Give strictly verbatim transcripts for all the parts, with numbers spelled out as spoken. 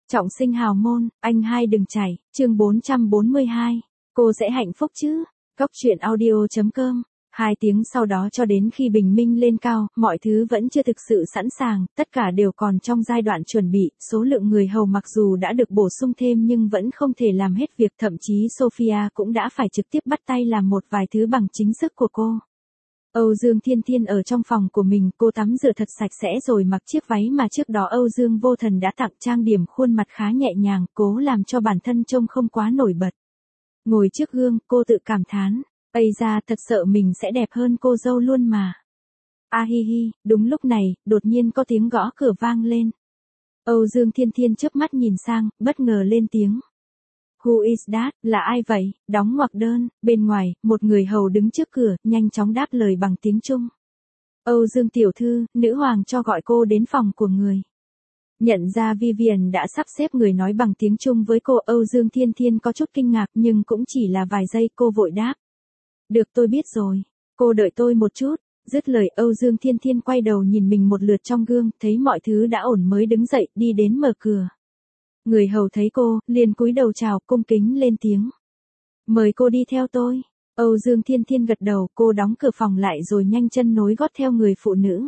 Trọng sinh hào môn, anh hai đừng chảy, chương bốn trăm bốn mươi hai. Cô sẽ hạnh phúc chứ? Cóc truyện audio chấm com. Hai tiếng sau đó cho đến khi bình minh lên cao, mọi thứ vẫn chưa thực sự sẵn sàng, tất cả đều còn trong giai đoạn chuẩn bị, số lượng người hầu mặc dù đã được bổ sung thêm nhưng vẫn không thể làm hết việc, thậm chí Sophia cũng đã phải trực tiếp bắt tay làm một vài thứ bằng chính sức của cô. Âu Dương Thiên Thiên ở trong phòng của mình, cô tắm rửa thật sạch sẽ rồi mặc chiếc váy mà trước đó Âu Dương Vô Thần đã tặng, trang điểm khuôn mặt khá nhẹ nhàng, cố làm cho bản thân trông không quá nổi bật. Ngồi trước gương, cô tự cảm thán, ây da, thật sợ mình sẽ đẹp hơn cô dâu luôn mà. A hi hi, đúng lúc này, đột nhiên có tiếng gõ cửa vang lên. Âu Dương Thiên Thiên chớp mắt nhìn sang, bất ngờ lên tiếng. Who is that? Là ai vậy? Đóng ngoặc đơn, bên ngoài, một người hầu đứng trước cửa, nhanh chóng đáp lời bằng tiếng Trung. Âu Dương tiểu thư, nữ hoàng cho gọi cô đến phòng của người. Nhận ra Vivian đã sắp xếp người nói bằng tiếng Trung với cô, Âu Dương Thiên Thiên có chút kinh ngạc nhưng cũng chỉ là vài giây, cô vội đáp. Được, tôi biết rồi. Cô đợi tôi một chút. Dứt lời, Âu Dương Thiên Thiên quay đầu nhìn mình một lượt trong gương, thấy mọi thứ đã ổn mới đứng dậy, đi đến mở cửa. Người hầu thấy cô, liền cúi đầu chào, cung kính lên tiếng. Mời cô đi theo tôi. Âu Dương Thiên Thiên gật đầu, cô đóng cửa phòng lại rồi nhanh chân nối gót theo người phụ nữ.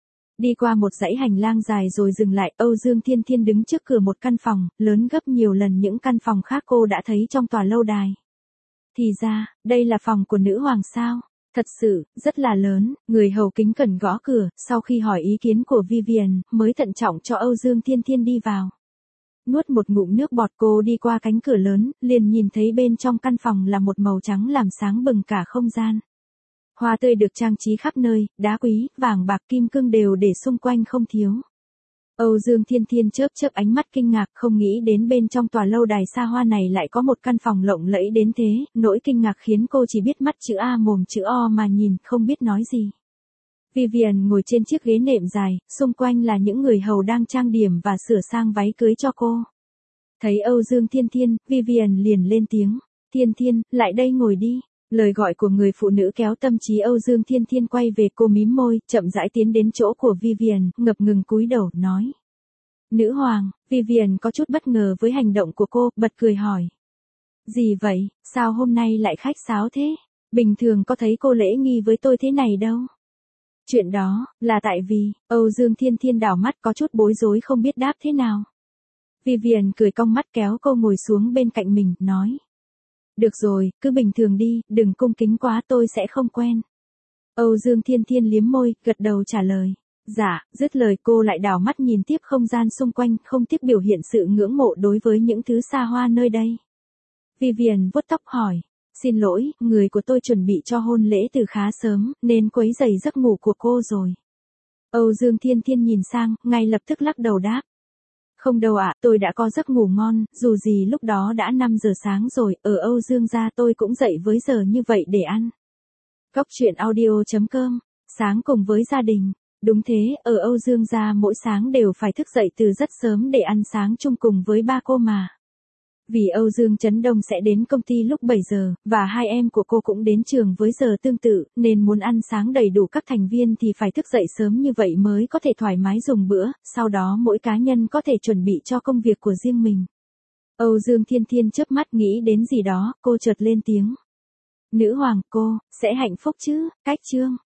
Đi qua một dãy hành lang dài rồi dừng lại, Âu Dương Thiên Thiên đứng trước cửa một căn phòng, lớn gấp nhiều lần những căn phòng khác cô đã thấy trong tòa lâu đài. Thì ra, đây là phòng của nữ hoàng sao? Thật sự, rất là lớn, người hầu kính cẩn gõ cửa, sau khi hỏi ý kiến của Vivian, mới thận trọng cho Âu Dương Thiên Thiên đi vào. Nuốt một ngụm nước bọt, cô đi qua cánh cửa lớn, liền nhìn thấy bên trong căn phòng là một màu trắng làm sáng bừng cả không gian. Hoa tươi được trang trí khắp nơi, đá quý, vàng bạc kim cương đều để xung quanh không thiếu. Âu Dương Thiên Thiên chớp chớp ánh mắt kinh ngạc, không nghĩ đến bên trong tòa lâu đài xa hoa này lại có một căn phòng lộng lẫy đến thế, nỗi kinh ngạc khiến cô chỉ biết mắt chữ A mồm chữ O mà nhìn, không biết nói gì. Vivian ngồi trên chiếc ghế nệm dài, xung quanh là những người hầu đang trang điểm và sửa sang váy cưới cho cô. Thấy Âu Dương Thiên Thiên, Vivian liền lên tiếng, Thiên Thiên, lại đây ngồi đi. Lời gọi của người phụ nữ kéo tâm trí Âu Dương Thiên Thiên quay về, cô mím môi, chậm rãi tiến đến chỗ của Vivian, ngập ngừng cúi đầu, nói. Nữ hoàng, Vivian có chút bất ngờ với hành động của cô, bật cười hỏi. Gì vậy, sao hôm nay lại khách sáo thế? Bình thường có thấy cô lễ nghi với tôi thế này đâu. Chuyện đó, là tại vì, Âu Dương Thiên Thiên đảo mắt có chút bối rối không biết đáp thế nào. Vivian cười cong mắt kéo cô ngồi xuống bên cạnh mình, nói. Được rồi, cứ bình thường đi, đừng cung kính quá, tôi sẽ không quen. Âu Dương Thiên Thiên liếm môi, gật đầu trả lời. Dạ, dứt lời cô lại đảo mắt nhìn tiếp không gian xung quanh, không tiếc biểu hiện sự ngưỡng mộ đối với những thứ xa hoa nơi đây. Vivian vuốt tóc hỏi. Xin lỗi, người của tôi chuẩn bị cho hôn lễ từ khá sớm, nên quấy rầy giấc ngủ của cô rồi. Âu Dương Thiên Thiên nhìn sang, ngay lập tức lắc đầu đáp. Không đâu ạ, tôi đã có giấc ngủ ngon, dù gì lúc đó đã năm giờ sáng rồi, ở Âu Dương gia tôi cũng dậy với giờ như vậy để ăn. Cóc truyện audio chấm com, sáng cùng với gia đình. Đúng thế, ở Âu Dương gia mỗi sáng đều phải thức dậy từ rất sớm để ăn sáng chung cùng với ba cô mà. Vì Âu Dương Trấn Đông sẽ đến công ty lúc bảy giờ, và hai em của cô cũng đến trường với giờ tương tự, nên muốn ăn sáng đầy đủ các thành viên thì phải thức dậy sớm như vậy mới có thể thoải mái dùng bữa, sau đó mỗi cá nhân có thể chuẩn bị cho công việc của riêng mình. Âu Dương Thiên Thiên chớp mắt nghĩ đến gì đó, cô chợt lên tiếng. Nữ hoàng, cô, sẽ hạnh phúc chứ? Cách chương.